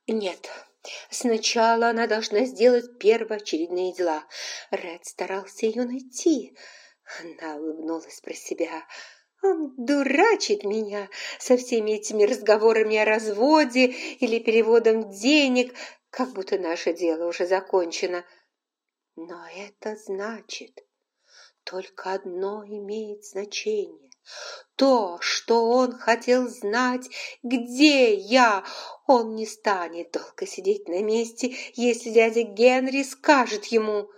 Нет, сначала она должна сделать первоочередные дела. Ред старался ее найти. Она улыбнулась про себя. Он дурачит меня со всеми этими разговорами о разводе или переводом денег, как будто наше дело уже закончено. Но это значит, только одно имеет значение. То, что он хотел знать, где я. Он не станет долго сидеть на месте, если дядя Генри скажет ему.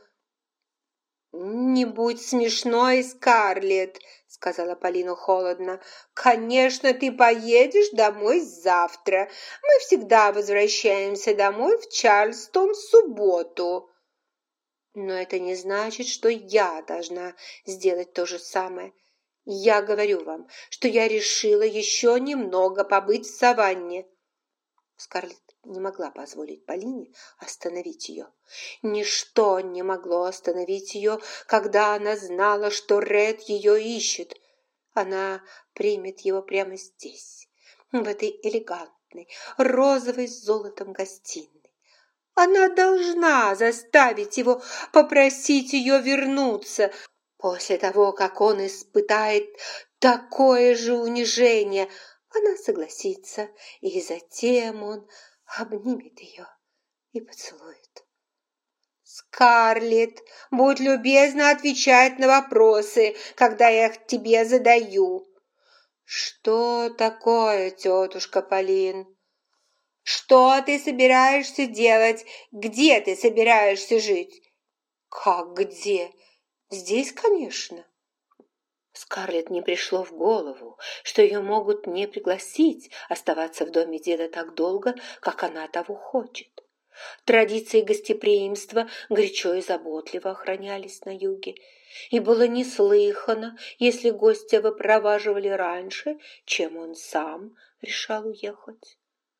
«Не будь смешной, Скарлетт», — сказала Полина холодно. «Конечно, ты поедешь домой завтра. Мы всегда возвращаемся домой в Чарльстон в субботу». «Но это не значит, что я должна сделать то же самое. Я говорю вам, что я решила еще немного побыть в саванне». Скарлетт не могла позволить Полине остановить ее. Ничто не могло остановить ее, когда она знала, что Ред ее ищет. Она примет его прямо здесь, в этой элегантной, розовой с золотом гостиной. Она должна заставить его попросить ее вернуться после того, как он испытает такое же унижение. Она согласится, и затем он обнимет ее и поцелует. «Скарлетт, будь любезна отвечать на вопросы, когда я их тебе задаю». «Что такое, тетушка Полин?» «Что ты собираешься делать? Где ты собираешься жить?» «Как где? Здесь, конечно». Скарлетт не пришло в голову, что ее могут не пригласить оставаться в доме деда так долго, как она того хочет. Традиции гостеприимства горячо и заботливо охранялись на юге, и было неслыханно, если гостя выпроваживали раньше, чем он сам решал уехать.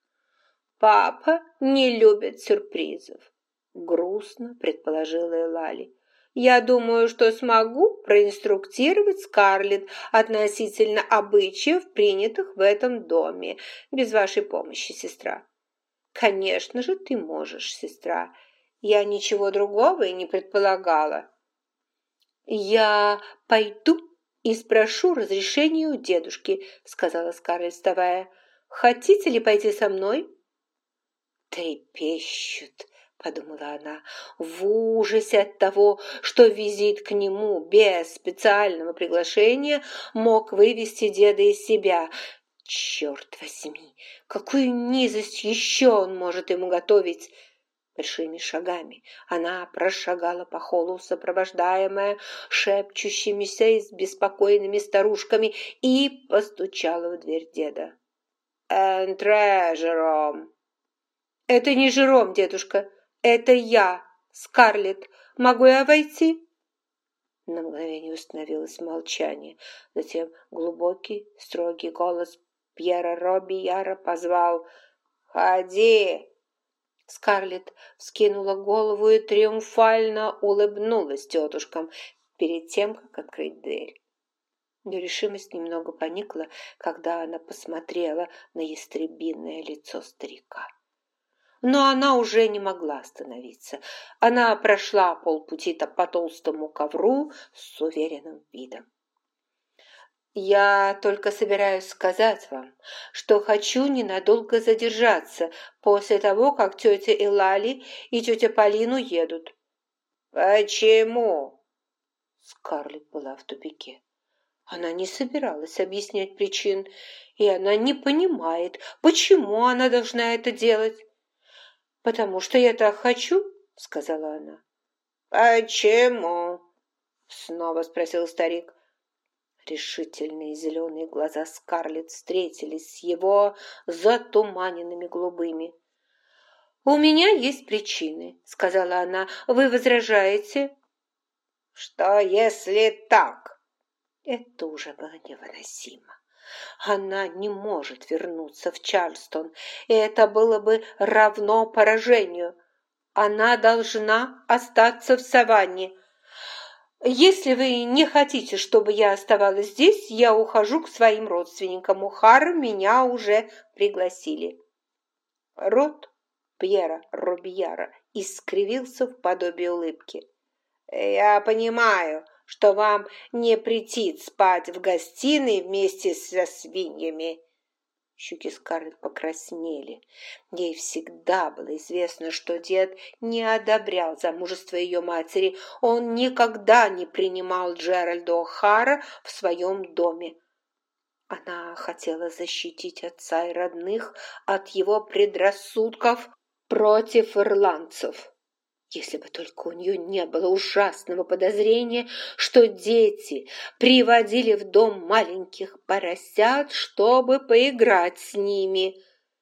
«Папа не любит сюрпризов», — грустно предположила Элали. «Я думаю, что смогу проинструктировать Скарлетт относительно обычаев, принятых в этом доме, без вашей помощи, сестра». «Конечно же ты можешь, сестра. Я ничего другого и не предполагала». «Я пойду и спрошу разрешения у дедушки», — сказала Скарлетт, вставая. «Хотите ли пойти со мной?» «Трепещут», — подумала она, в ужасе от того, что визит к нему без специального приглашения мог вывести деда из себя. Черт возьми, какую низость еще он может ему готовить? Большими шагами она прошагала по холлу, сопровождаемая шепчущимися и беспокойными старушками, и постучала в дверь деда. «Энтре, Жером!» «Это не Жером, дедушка, это я, Скарлетт. Могу я войти?» На мгновение установилось молчание. Затем глубокий, строгий голос Пьера Робияра позвал: «Ходи!» Скарлетт вскинула голову и триумфально улыбнулась тетушкам перед тем, как открыть дверь. Но решимость немного поникла, когда она посмотрела на ястребиное лицо старика. Но она уже не могла остановиться. Она прошла полпути по толстому ковру с уверенным видом. «Я только собираюсь сказать вам, что хочу ненадолго задержаться после того, как тетя Элали и тетя Полин уедут». «Почему?» Скарлетт была в тупике. Она не собиралась объяснять причин, и она не понимает, почему она должна это делать. «Потому что я так хочу», — сказала она. «Почему?» — снова спросил старик. Решительные зеленые глаза Скарлетт встретились с его затуманенными голубыми. «У меня есть причины», — сказала она. «Вы возражаете?» «Что, если так?» Это уже было невыносимо. Она не может вернуться в Чарльстон, и это было бы равно поражению. Она должна остаться в саванне. «Если вы не хотите, чтобы я оставалась здесь, я ухожу к своим родственникам. У Хара меня уже пригласили». Рот Пьера Робияра искривился в подобие улыбки. «Я понимаю, что вам не претит спать в гостиной вместе со свиньями». Щеки Скарлетт покраснели. Ей всегда было известно, что дед не одобрял замужество ее матери. Он никогда не принимал Джеральда О'Хара в своем доме. Она хотела защитить отца и родных от его предрассудков против ирландцев. Если бы только у нее не было ужасного подозрения, что дети приводили в дом маленьких поросят, чтобы поиграть с ними.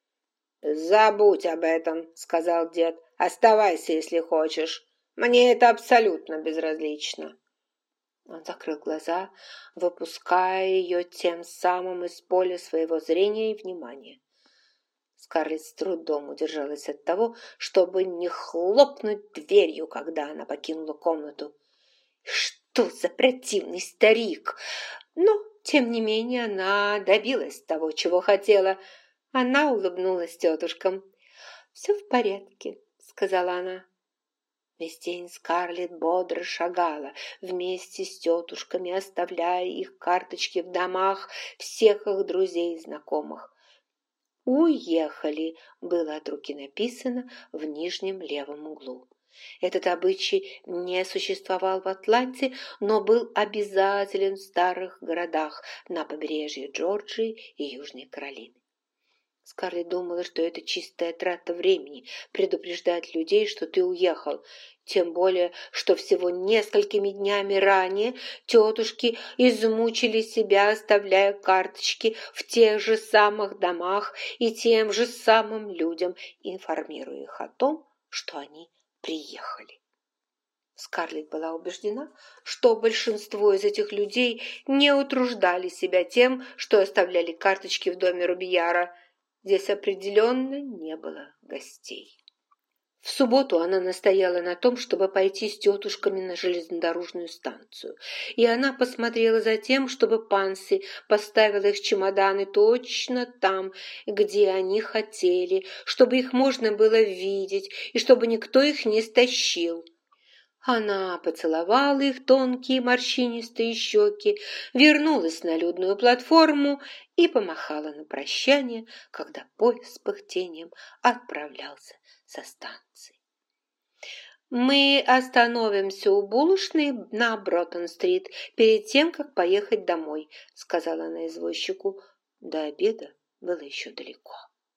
«Забудь об этом», — сказал дед. «Оставайся, если хочешь. Мне это абсолютно безразлично». Он закрыл глаза, выпуская ее тем самым из поля своего зрения и внимания. Скарлетт с трудом удержалась от того, чтобы не хлопнуть дверью, когда она покинула комнату. Что за противный старик! Но, тем не менее, она добилась того, чего хотела. Она улыбнулась тетушкам. «Все в порядке», — сказала она. Весь день Скарлетт бодро шагала вместе с тетушками, оставляя их карточки в домах всех их друзей и знакомых. «Уехали» было от руки написано в нижнем левом углу. Этот обычай не существовал в Атланте, но был обязателен в старых городах на побережье Джорджии и Южной Каролины. Скарлетт думала, что это чистая трата времени предупреждать людей, что ты уехал, тем более, что всего несколькими днями ранее тетушки измучили себя, оставляя карточки в тех же самых домах и тем же самым людям, информируя их о том, что они приехали. Скарлетт была убеждена, что большинство из этих людей не утруждали себя тем, что оставляли карточки в доме Робияра. Здесь определенно не было гостей. В субботу она настояла на том, чтобы пойти с тетушками на железнодорожную станцию, и она посмотрела за тем, чтобы Панси поставила их чемоданы точно там, где они хотели, чтобы их можно было видеть и чтобы никто их не стащил. Она поцеловала их тонкие морщинистые щеки, вернулась на людную платформу и помахала на прощание, когда поезд с пыхтением отправлялся со станции. «Мы остановимся у булочной на Броттон-стрит перед тем, как поехать домой», — сказала она извозчику. До обеда было еще далеко.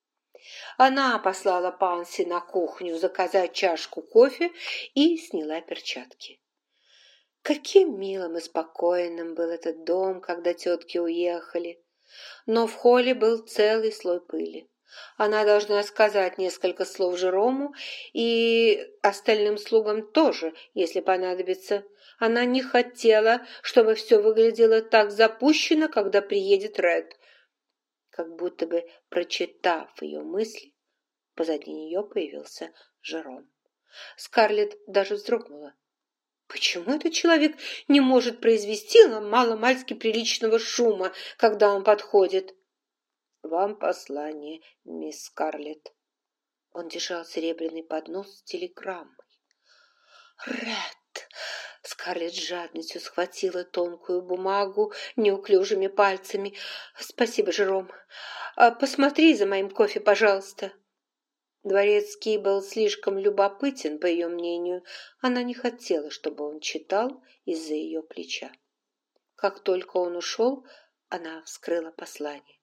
Она послала Панси на кухню заказать чашку кофе и сняла перчатки. Каким милым и спокойным был этот дом, когда тетки уехали. Но в холле был целый слой пыли. Она должна сказать несколько слов Жерому и остальным слугам тоже, если понадобится. Она не хотела, чтобы все выглядело так запущено, когда приедет Ред. Как будто бы, прочитав ее мысли, позади нее появился Жером. Скарлетт даже вздрогнула. Почему этот человек не может произвести маломальски приличного шума, когда он подходит? «Вам послание, мисс Скарлетт». Он держал серебряный поднос с телеграммой. «Ред!» Скарлетт с жадностью схватила тонкую бумагу неуклюжими пальцами. «Спасибо, Жером. Посмотри за моим кофе, пожалуйста». Дворецкий был слишком любопытен, по ее мнению. Она не хотела, чтобы он читал из-за ее плеча. Как только он ушел, она вскрыла послание.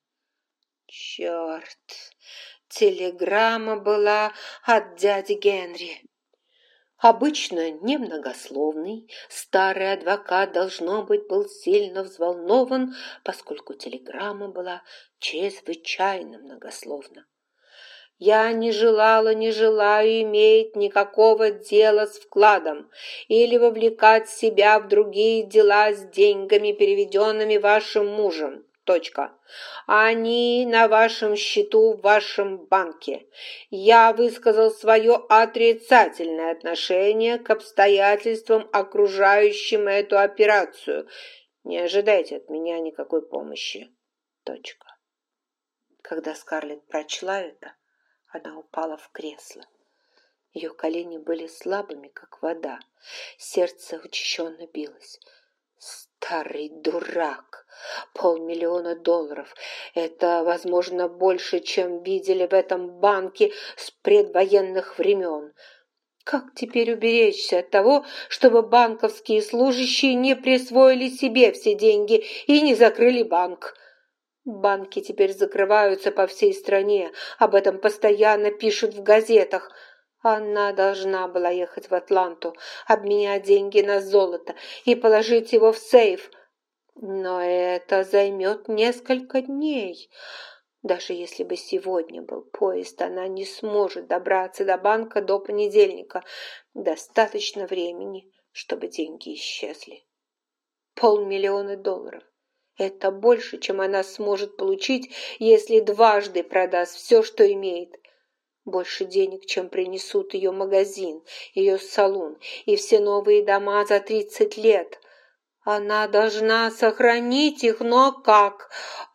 Черт! Телеграмма была от дяди Генри. Обычно немногословный, старый адвокат, должно быть, был сильно взволнован, поскольку телеграмма была чрезвычайно многословна. «Я не желаю иметь никакого дела с вкладом или вовлекать себя в другие дела с деньгами, переведенными вашим мужем. Точка. Они на вашем счету в вашем банке. Я высказал свое отрицательное отношение к обстоятельствам, окружающим эту операцию. Не ожидайте от меня никакой помощи. Точка». Когда Скарлетт прочла это, Она упала в кресло. Ее колени были слабыми, как вода. Сердце учащенно билось. Старый дурак! $500 000. Это, возможно, больше, чем видели в этом банке с предвоенных времен. Как теперь уберечься от того, чтобы банковские служащие не присвоили себе все деньги и не закрыли банк? Банки теперь закрываются по всей стране, об этом постоянно пишут в газетах. Она должна была ехать в Атланту, обменять деньги на золото и положить его в сейф. Но это займет несколько дней. Даже если бы сегодня был поезд, она не сможет добраться до банка до понедельника. Достаточно времени, чтобы деньги исчезли. $500 000. Это больше, чем она сможет получить, если дважды продаст все, что имеет. Больше денег, чем принесут ее магазин, ее салон и все новые дома за 30 лет. Она должна сохранить их, но как?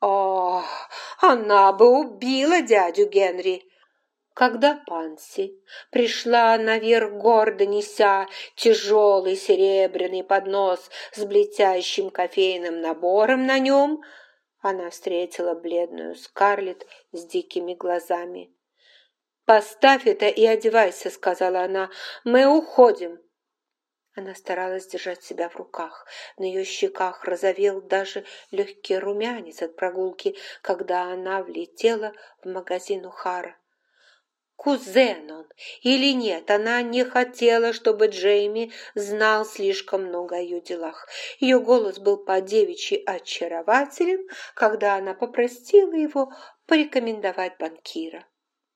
Она бы убила дядю Генри. Когда Панси пришла наверх, гордо неся тяжелый серебряный поднос с блестящим кофейным набором на нем, она встретила бледную Скарлетт с дикими глазами. «Поставь это и одевайся», — сказала она, — «мы уходим». Она старалась держать себя в руках. На ее щеках розовел даже легкий румянец от прогулки, когда она влетела в магазин О'Хара. Кузен он или нет, она не хотела, чтобы Джейми знал слишком много о ее делах. Ее голос был по-девичьи очарователен, когда она попросила его порекомендовать банкира.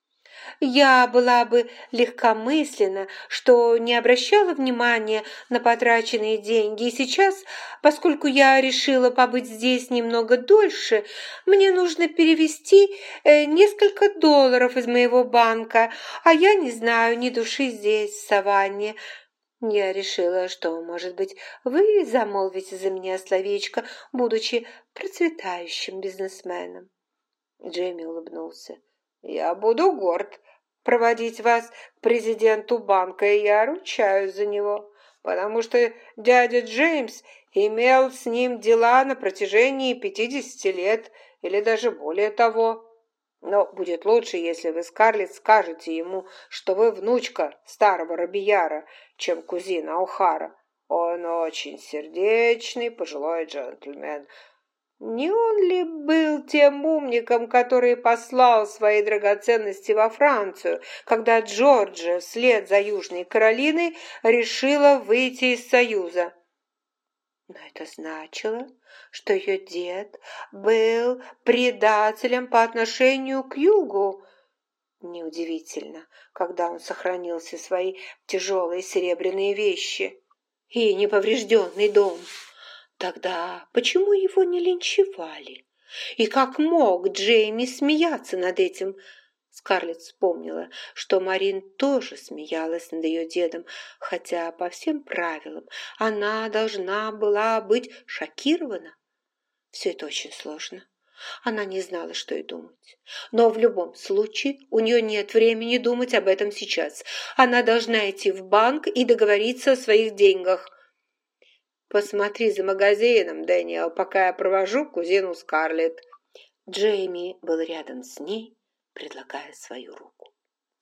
Я была бы легкомысленна, что не обращала внимания на потраченные деньги, и сейчас, поскольку я решила побыть здесь немного дольше, мне нужно перевести несколько долларов из моего банка, а я не знаю ни души здесь, в саванне. Я решила, что, может быть, вы замолвите за меня словечко, будучи процветающим бизнесменом. Джейми улыбнулся. «Я буду горд проводить вас к президенту банка, и я ручаюсь за него, потому что дядя Джеймс имел с ним дела на протяжении 50 лет или даже более того. Но будет лучше, если вы, Скарлетт, скажете ему, что вы внучка старого Робияра, чем кузина О'Хара. Он очень сердечный, пожилой джентльмен». Не он ли был тем умником, который послал свои драгоценности во Францию, когда Джорджия вслед за Южной Каролиной решила выйти из Союза? Но это значило, что ее дед был предателем по отношению к Югу. Неудивительно, когда он сохранил все свои тяжелые серебряные вещи и неповрежденный дом. Тогда почему его не линчевали? И как мог Джейми смеяться над этим? Скарлетт вспомнила, что Марин тоже смеялась над ее дедом, хотя по всем правилам она должна была быть шокирована. Все это очень сложно. Она не знала, что и думать. Но в любом случае у нее нет времени думать об этом сейчас. Она должна идти в банк и договориться о своих деньгах. «Посмотри за магазином, Дэниел, пока я провожу кузину Скарлетт». Джейми был рядом с ней, предлагая свою руку.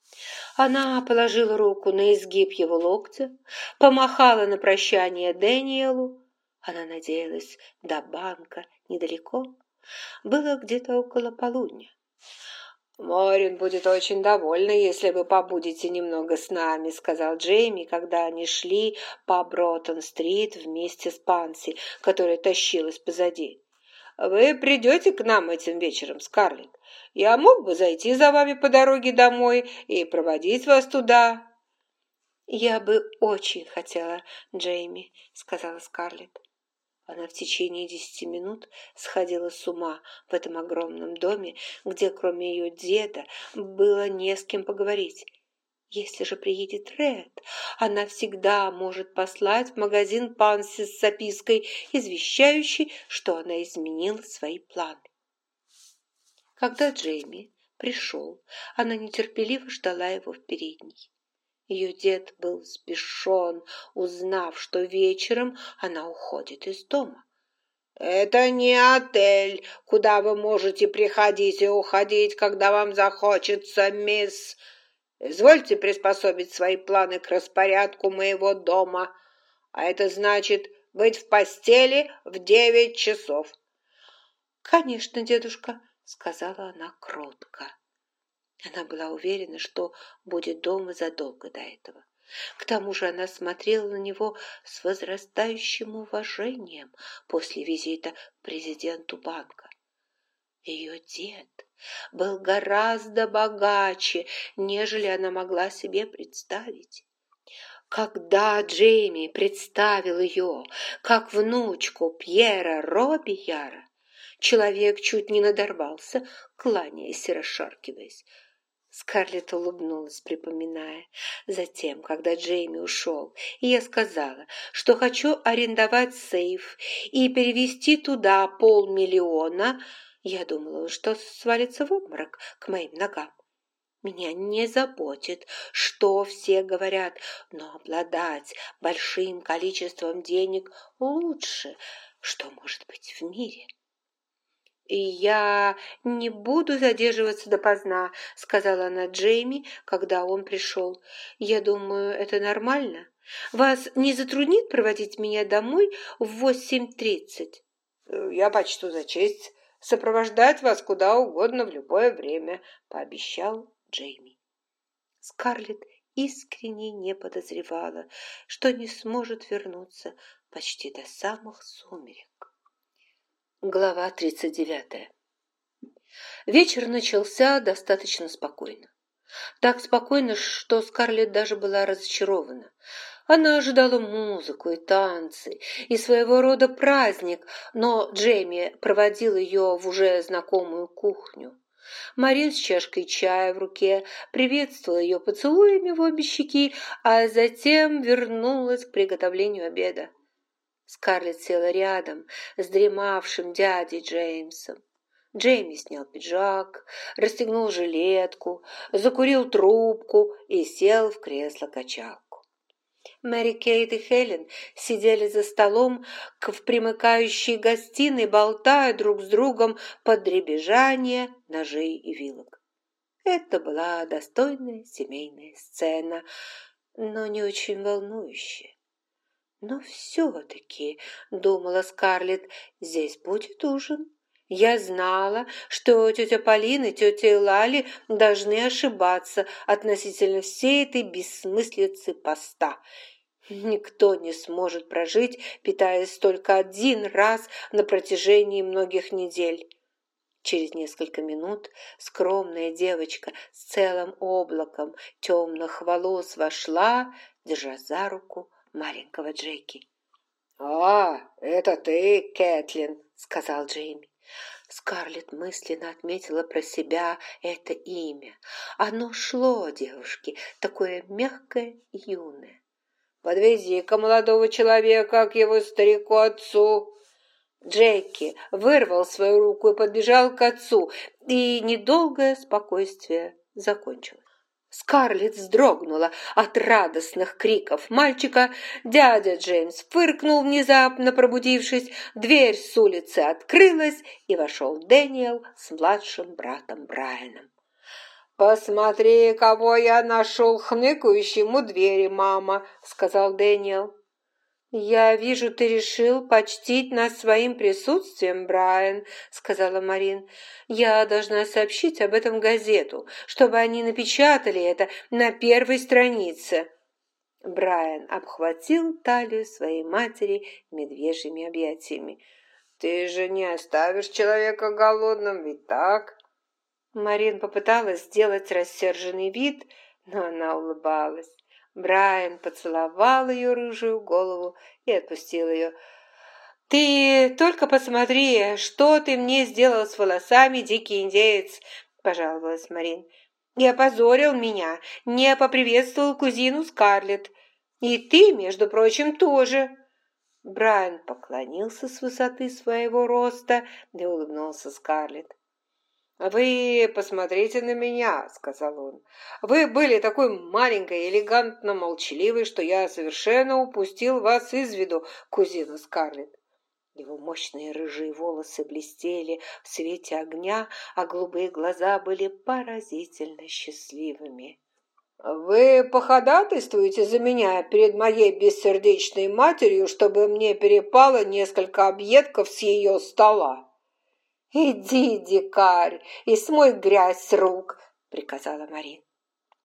Она положила руку на изгиб его локтя, помахала на прощание Дэниелу. Она надеялась, до банка недалеко. Было где-то около полудня. «Морин будет очень довольна, если вы побудете немного с нами», сказал Джейми, когда они шли по Броттон-стрит вместе с Панси, которая тащилась позади. «Вы придете к нам этим вечером, Скарлетт? Я мог бы зайти за вами по дороге домой и проводить вас туда». «Я бы очень хотела, Джейми», сказала Скарлетт. Она в течение 10 минут сходила с ума в этом огромном доме, где кроме ее деда было не с кем поговорить. Если же приедет Ред, она всегда может послать в магазин Панси с запиской, извещающей, что она изменила свои планы. Когда Джейми пришел. Она нетерпеливо ждала его в передней. Ее дед был взбешен, узнав, что вечером она уходит из дома. «Это не отель, куда вы можете приходить и уходить, когда вам захочется, мисс. Извольте приспособить свои планы к распорядку моего дома, а это значит быть в постели в 9 часов». «Конечно, дедушка», — сказала она кротко. Она была уверена, что будет дома задолго до этого. К тому же она смотрела на него с возрастающим уважением после визита к президенту банка. Ее дед был гораздо богаче, нежели она могла себе представить. Когда Джейми представил ее как внучку Пьера Робияра, человек чуть не надорвался, кланяясь и расшаркиваясь. Скарлетт улыбнулась, припоминая. Затем, когда Джейми ушел, и я сказала, что хочу арендовать сейф и перевести туда 500 000, я думала, что свалится в обморок к моим ногам. Меня не заботит, что все говорят, но обладать большим количеством денег лучше, что может быть в мире. «Я не буду задерживаться допоздна», — сказала она Джейми, когда он пришел. «Я думаю, это нормально. Вас не затруднит проводить меня домой в 8:30?» «Я почту за честь сопровождать вас куда угодно в любое время», — пообещал Джейми. Скарлетт искренне не подозревала, что не сможет вернуться почти до самых сумерек. Глава 39. Вечер начался достаточно спокойно. Так спокойно, что Скарлетт даже была разочарована. Она ожидала музыку и танцы, и своего рода праздник, но Джейми проводил ее в уже знакомую кухню. Марин с чашкой чая в руке приветствовала ее поцелуями в обе щеки, а затем вернулась к приготовлению обеда. Скарлетт села рядом с дремавшим дядей Джеймсом. Джейми снял пиджак, расстегнул жилетку, закурил трубку и сел в кресло-качалку. Мэри Кейт и Хелен сидели за столом в примыкающей гостиной, болтая друг с другом под дребезжание ножей и вилок. Это была достойная семейная сцена, но не очень волнующая. «Но все-таки, — думала Скарлетт, — здесь будет ужин. Я знала, что тетя Полина и тетя Лали должны ошибаться относительно всей этой бессмыслицы поста. Никто не сможет прожить, питаясь только один раз на протяжении многих недель». Через несколько минут скромная девочка с целым облаком темных волос вошла, держа за руку маленького Джеки. Это ты, Кэтлин», — сказал Джейми. Скарлетт мысленно отметила про себя это имя. Оно шло девушке, такое мягкое и юное. «Подвези-ка молодого человека к его старику-отцу». Джеки вырвал свою руку и подбежал к отцу, и недолгое спокойствие закончилось. Скарлетт вздрогнула от радостных криков мальчика. Дядя Джеймс фыркнул, внезапно пробудившись. Дверь с улицы открылась, и вошел Дэниел с младшим братом Брайаном. «Посмотри, кого я нашел хныкающим у двери, мама», — сказал Дэниел. «Я вижу, ты решил почтить нас своим присутствием, Брайан», — сказала Марин. «Я должна сообщить об этом газету, чтобы они напечатали это на первой странице». Брайан обхватил талию своей матери медвежьими объятиями. «Ты же не оставишь человека голодным, ведь так?» Марин попыталась сделать рассерженный вид, но она улыбалась. Брайан поцеловал ее рыжую голову и отпустил ее. «Ты только посмотри, что ты мне сделал с волосами, дикий индеец!» – пожаловалась Марин. «И опозорил меня, не поприветствовал кузину Скарлетт. И ты, между прочим, тоже!» Брайан поклонился с высоты своего роста и улыбнулся Скарлетт. «Вы посмотрите на меня», — сказал он. «Вы были такой маленькой, элегантно молчаливой, что я совершенно упустил вас из виду, кузина Скарлетт». Его мощные рыжие волосы блестели в свете огня, а голубые глаза были поразительно счастливыми. «Вы походатайствуете за меня перед моей бессердечной матерью, чтобы мне перепало несколько объедков с ее стола?» «Иди, дикарь, и смой грязь с рук», — приказала Марин.